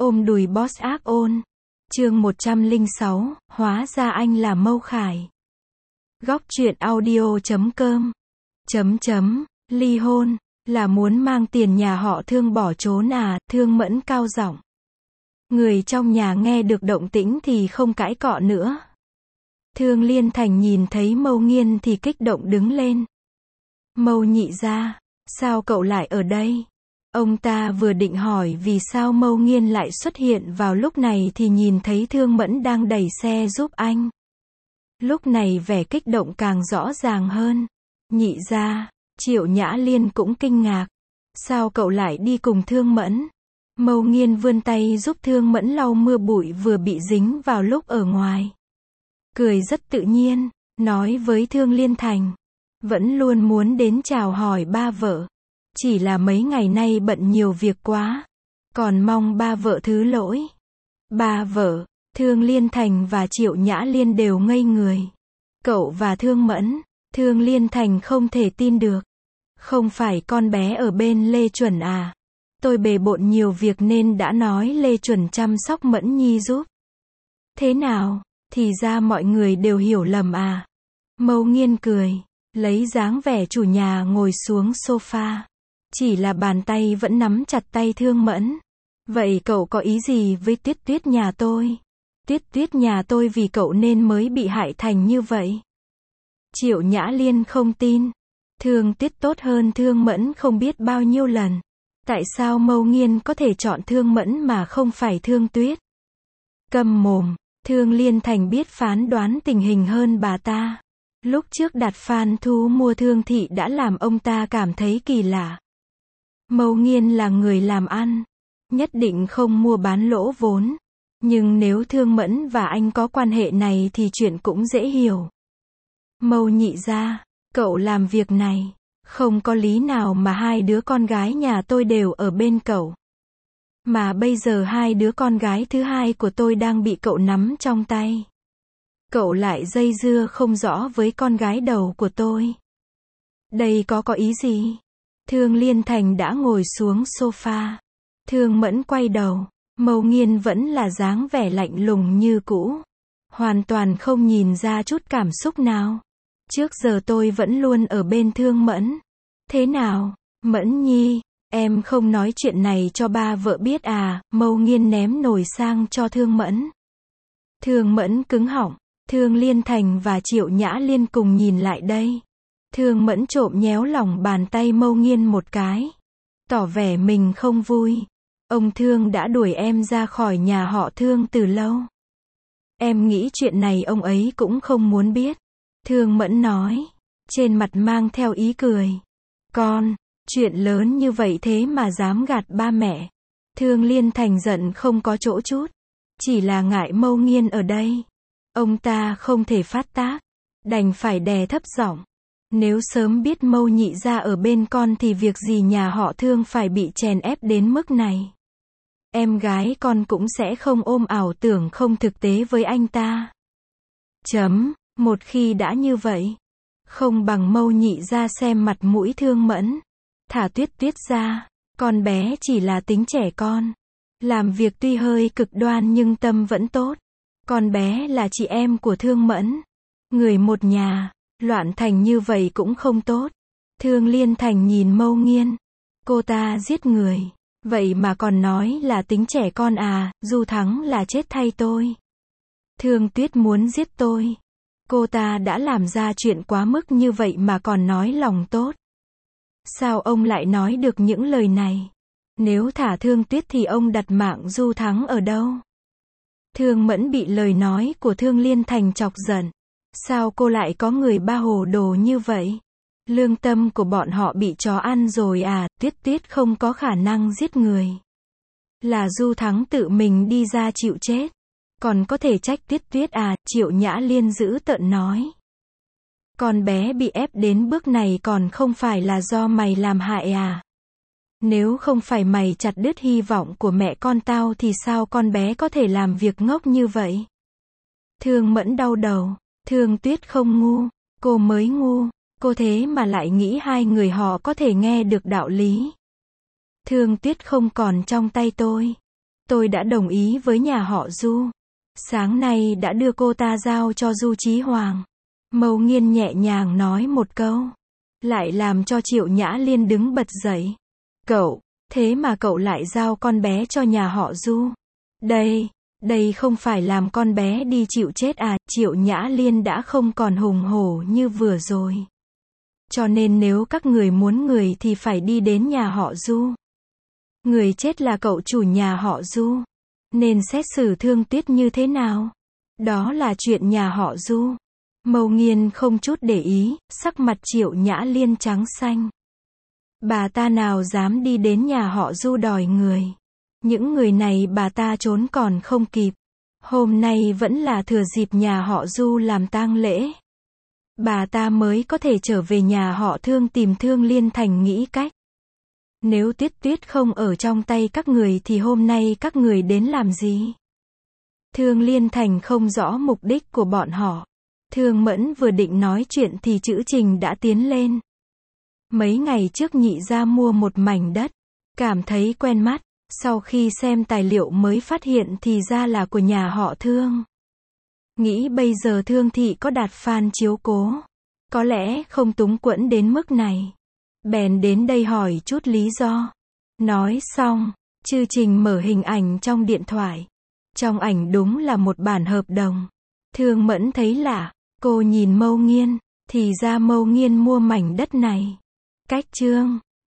Ôm đùi boss ác ôn. Chương 106, hóa ra anh là Mâu Khải. Góc truyện audio.com. Ly hôn, là muốn mang tiền nhà họ Thương bỏ trốn à, Thương Mẫn cao giọng. Người trong nhà nghe được động tĩnh thì không cãi cọ nữa. Thương Liên Thành nhìn thấy Mâu Nghiên thì kích động đứng lên. Mâu nhị gia, sao cậu lại ở đây? Ông ta vừa định hỏi vì sao Mâu Nghiên lại xuất hiện vào lúc này thì nhìn thấy Thương Mẫn đang đẩy xe giúp anh. Lúc này vẻ kích động càng rõ ràng hơn. Nhị gia, Triệu Nhã Liên cũng kinh ngạc. Sao cậu lại đi cùng Thương Mẫn? Mâu Nghiên vươn tay giúp Thương Mẫn lau mưa bụi vừa bị dính vào lúc ở ngoài. Cười rất tự nhiên, nói với Thương Liên Thành. Vẫn luôn muốn đến chào hỏi ba vợ. Chỉ là mấy ngày nay bận nhiều việc quá. Còn mong ba vợ thứ lỗi. Ba vợ, Thương Liên Thành và Triệu Nhã Liên đều ngây người. Cậu và Thương Mẫn, Thương Liên Thành không thể tin được. Không phải con bé ở bên Lê Chuẩn à? Tôi bề bộn nhiều việc nên đã nói Lê Chuẩn chăm sóc Mẫn Nhi giúp. Thế nào, thì ra mọi người đều hiểu lầm à? Mâu Nghiên cười, lấy dáng vẻ chủ nhà ngồi xuống sofa. Chỉ là bàn tay vẫn nắm chặt tay Thương Mẫn. Vậy cậu có ý gì với Tuyết Tuyết nhà tôi? Tuyết Tuyết nhà tôi vì cậu nên mới bị hại thành như vậy. Triệu Nhã Liên không tin. Thương Tuyết tốt hơn Thương Mẫn không biết bao nhiêu lần. Tại sao Mâu Nghiên có thể chọn Thương Mẫn mà không phải Thương Tuyết? Câm mồm, Thương Liên Thành biết phán đoán tình hình hơn bà ta. Lúc trước đặt Phan Thu mua Thương Thị đã làm ông ta cảm thấy kỳ lạ. Mâu Nghiên là người làm ăn, nhất định không mua bán lỗ vốn. Nhưng nếu Thương Mẫn và anh có quan hệ này thì chuyện cũng dễ hiểu. Mâu nhị gia, cậu làm việc này, không có lý nào mà hai đứa con gái nhà tôi đều ở bên cậu. Mà bây giờ hai đứa con gái thứ hai của tôi đang bị cậu nắm trong tay. Cậu lại dây dưa không rõ với con gái đầu của tôi. Đây có ý gì? Thương Liên Thành đã ngồi xuống sofa. Thương Mẫn quay đầu. Mâu Nghiên vẫn là dáng vẻ lạnh lùng như cũ. Hoàn toàn không nhìn ra chút cảm xúc nào. Trước giờ tôi vẫn luôn ở bên Thương Mẫn. Thế nào, Mẫn Nhi, em không nói chuyện này cho ba vợ biết à? Mâu Nghiên ném nồi sang cho Thương Mẫn. Thương Mẫn cứng họng. Thương Liên Thành và Triệu Nhã Liên cùng nhìn lại đây. Thương Mẫn trộm nhéo lòng bàn tay Mâu Nghiên một cái. Tỏ vẻ mình không vui. Ông Thương đã đuổi em ra khỏi nhà họ Thương từ lâu. Em nghĩ chuyện này ông ấy cũng không muốn biết. Thương Mẫn nói. Trên mặt mang theo ý cười. Con, chuyện lớn như vậy thế mà dám gạt ba mẹ. Thương Liên Thành giận không có chỗ chút. Chỉ là ngại Mâu Nghiên ở đây. Ông ta không thể phát tác. Đành phải đè thấp giọng. Nếu sớm biết Mâu nhị gia ở bên con thì việc gì nhà họ Thương phải bị chèn ép đến mức này. Em gái con cũng sẽ không ôm ảo tưởng không thực tế với anh ta. Một khi đã như vậy, không bằng Mâu nhị gia xem mặt mũi Thương Mẫn. Thả Tuyết Tuyết ra, con bé chỉ là tính trẻ con. Làm việc tuy hơi cực đoan nhưng tâm vẫn tốt. Con bé là chị em của Thương Mẫn. Người một nhà, loạn thành như vậy cũng không tốt. Thương Liên Thành nhìn Mâu Nghiên. Cô ta giết người. Vậy mà còn nói là tính trẻ con à, Du Thắng là chết thay tôi. Thương Tuyết muốn giết tôi. Cô ta đã làm ra chuyện quá mức như vậy mà còn nói lòng tốt. Sao ông lại nói được những lời này? Nếu thả Thương Tuyết thì ông đặt mạng Du Thắng ở đâu? Thương Mẫn bị lời nói của Thương Liên Thành chọc giận. Sao cô lại có người ba hồ đồ như vậy? Lương tâm của bọn họ bị chó ăn rồi à? Tuyết Tuyết không có khả năng giết người. Là Du Thắng tự mình đi ra chịu chết. Còn có thể trách Tuyết Tuyết à? Triệu Nhã Liên dữ tợn nói. Con bé bị ép đến bước này còn không phải là do mày làm hại à? Nếu không phải mày chặt đứt hy vọng của mẹ con tao thì sao con bé có thể làm việc ngốc như vậy? Thương Mẫn đau đầu. Thương Tuyết không ngu. Cô mới ngu. Cô thế mà lại nghĩ hai người họ có thể nghe được đạo lý. Thương Tuyết không còn trong tay tôi. Tôi đã đồng ý với nhà họ Du. Sáng nay đã đưa cô ta giao cho Du Chí Hoàng. Mâu Nghiên nhẹ nhàng nói một câu, lại làm cho Triệu Nhã Liên đứng bật dậy. Cậu, thế mà cậu lại giao con bé cho nhà họ Du. Đây không phải làm con bé đi chịu chết à? Triệu Nhã Liên đã không còn hùng hổ như vừa rồi. Cho nên nếu các người muốn người thì phải đi đến nhà họ Du. Người chết là cậu chủ nhà họ Du. Nên xét xử Thương Tuyết như thế nào? Đó là chuyện nhà họ Du. Mâu Nghiên không chút để ý, sắc mặt Triệu Nhã Liên trắng xanh. Bà ta nào dám đi đến nhà họ Du đòi người. Những người này bà ta trốn còn không kịp. Hôm nay vẫn là thừa dịp nhà họ Du làm tang lễ. Bà ta mới có thể trở về nhà họ Thương tìm Thương Liên Thành nghĩ cách. Nếu Tuyết không ở trong tay các người thì hôm nay các người đến làm gì? Thương Liên Thành không rõ mục đích của bọn họ. Thương Mẫn vừa định nói chuyện thì Trữ Trình đã tiến lên. Mấy ngày trước nhị gia mua một mảnh đất. Cảm thấy quen mắt. Sau khi xem tài liệu mới phát hiện thì ra là của nhà họ Thương. Nghĩ bây giờ Thương thị có Đạt Phan chiếu cố. Có lẽ không túng quẫn đến mức này. Bèn đến đây hỏi chút lý do. Nói xong, Trư Trình mở hình ảnh trong điện thoại. Trong ảnh đúng là một bản hợp đồng. Thương Mẫn thấy lạ, cô nhìn Mâu Nghiên, thì ra Mâu Nghiên mua mảnh đất này. Cách chương